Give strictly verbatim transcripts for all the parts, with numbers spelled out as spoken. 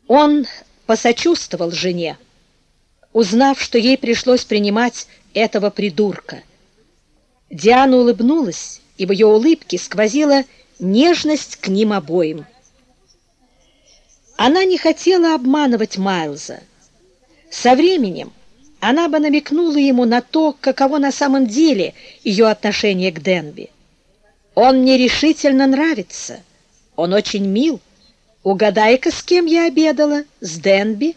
Он посочувствовал жене, узнав, что ей пришлось принимать этого придурка. Диана улыбнулась, и в ее улыбке сквозила нежность к ним обоим. Она не хотела обманывать Майлза. Со временем она бы намекнула ему на то, каково на самом деле ее отношение к Денби. «Он мне решительно нравится. Он очень мил. Угадай-ка, с кем я обедала? С Денби?»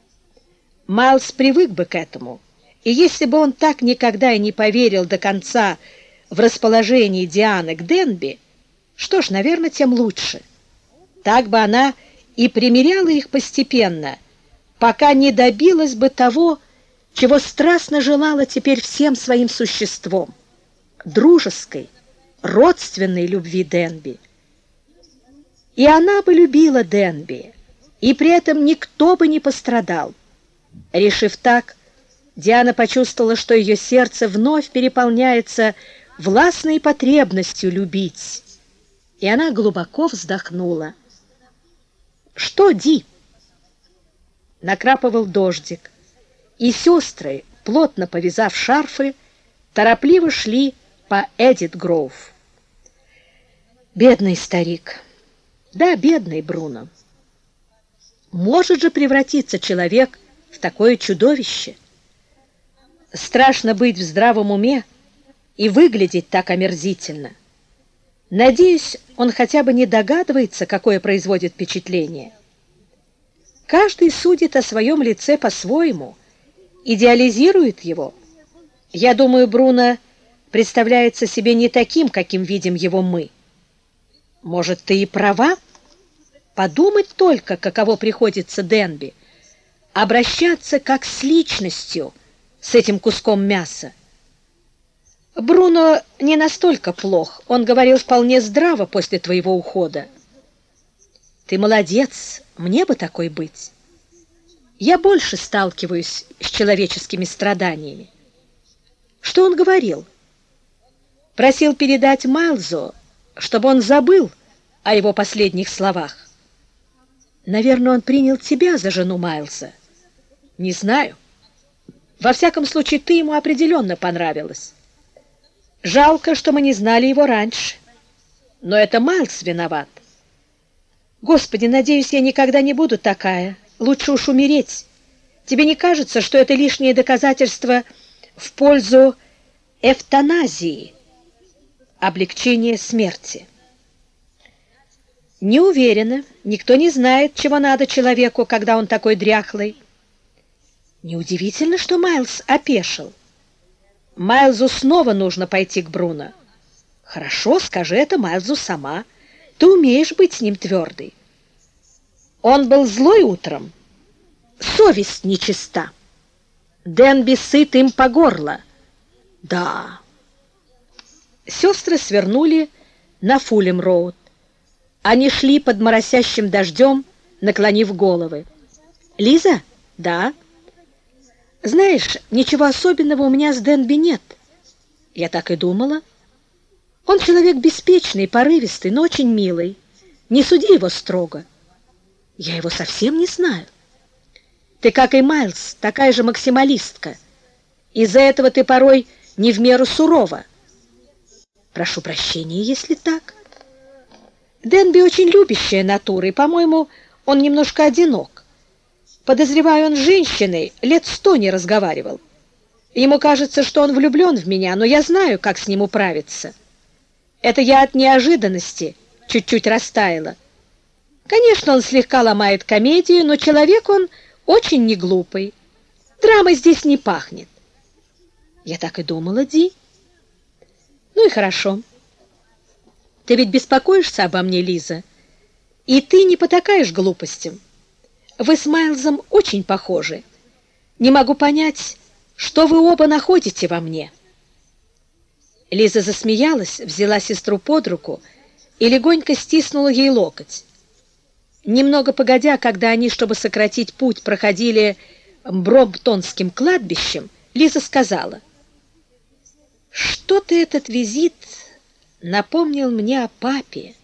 Майлз привык бы к этому, и если бы он так никогда и не поверил до конца в расположение Дианы к Денби, что ж, наверное, тем лучше. Так бы она и примиряла их постепенно, пока не добилась бы того, чего страстно желала теперь всем своим существом — дружеской, родственной любви Денби. И она бы любила Денби, и при этом никто бы не пострадал. Решив так, Диана почувствовала, что ее сердце вновь переполняется властной потребностью любить, и она глубоко вздохнула. «Что, Ди?» Накрапывал дождик, и сестры, плотно повязав шарфы, торопливо шли по Эдит-Гроув. Бедный старик. Да, бедный Бруно. Может же превратиться человек в такое чудовище? Страшно быть в здравом уме и выглядеть так омерзительно. Надеюсь, он хотя бы не догадывается, какое производит впечатление. Каждый судит о своем лице по-своему, идеализирует его. Я думаю, Бруно представляется себе не таким, каким видим его мы. Может, ты и права? Подумать только, каково приходится Денби, обращаться как с личностью, с этим куском мяса. Бруно не настолько плох, он говорил вполне здраво после твоего ухода. Ты молодец, мне бы такой быть. Я больше сталкиваюсь с человеческими страданиями. Что он говорил? Просил передать Майлзу, чтобы он забыл о его последних словах. Наверное, он принял тебя за жену Майлза. Не знаю. Во всяком случае, ты ему определенно понравилась. Жалко, что мы не знали его раньше. Но это Майлз виноват. Господи, надеюсь, я никогда не буду такая. Лучше уж умереть. Тебе не кажется, что это лишнее доказательство в пользу эвтаназии, облегчения смерти? Не уверена. Никто не знает, чего надо человеку, когда он такой дряхлый. Неудивительно, что Майлз опешил. Майлзу снова нужно пойти к Бруно. Хорошо, скажи это Майлзу сама. Ты умеешь быть с ним твердой. Он был злой утром. Совесть нечиста. Денби сыт им по горло. Да. Сестры свернули на Фулем-роуд. Они шли под моросящим дождем, наклонив головы. «Лиза?» «Да». «Знаешь, ничего особенного у меня с Денби нет». «Я так и думала». «Он человек беспечный, порывистый, но очень милый. Не суди его строго». «Я его совсем не знаю». «Ты, как и Майлз, такая же максималистка. Из-за этого ты порой не в меру сурова». «Прошу прощения, если так». Денби очень любящая натура, и, по-моему, он немножко одинок. Подозреваю, он с женщиной лет сто не разговаривал. Ему кажется, что он влюблен в меня, но я знаю, как с ним управиться. Это я от неожиданности чуть-чуть растаяла. Конечно, он слегка ломает комедию, но человек он очень неглупый. Драмой здесь не пахнет. Я так и думала, Ди. Ну и хорошо. Ты ведь беспокоишься обо мне, Лиза, и ты не потакаешь глупостям. Вы с Майлзом очень похожи. Не могу понять, что вы оба находите во мне». Лиза засмеялась, взяла сестру под руку и легонько стиснула ей локоть. Немного погодя, когда они, чтобы сократить путь, проходили Бромптонским кладбищем, Лиза сказала: «Что-то этот визит напомнил мне о папе.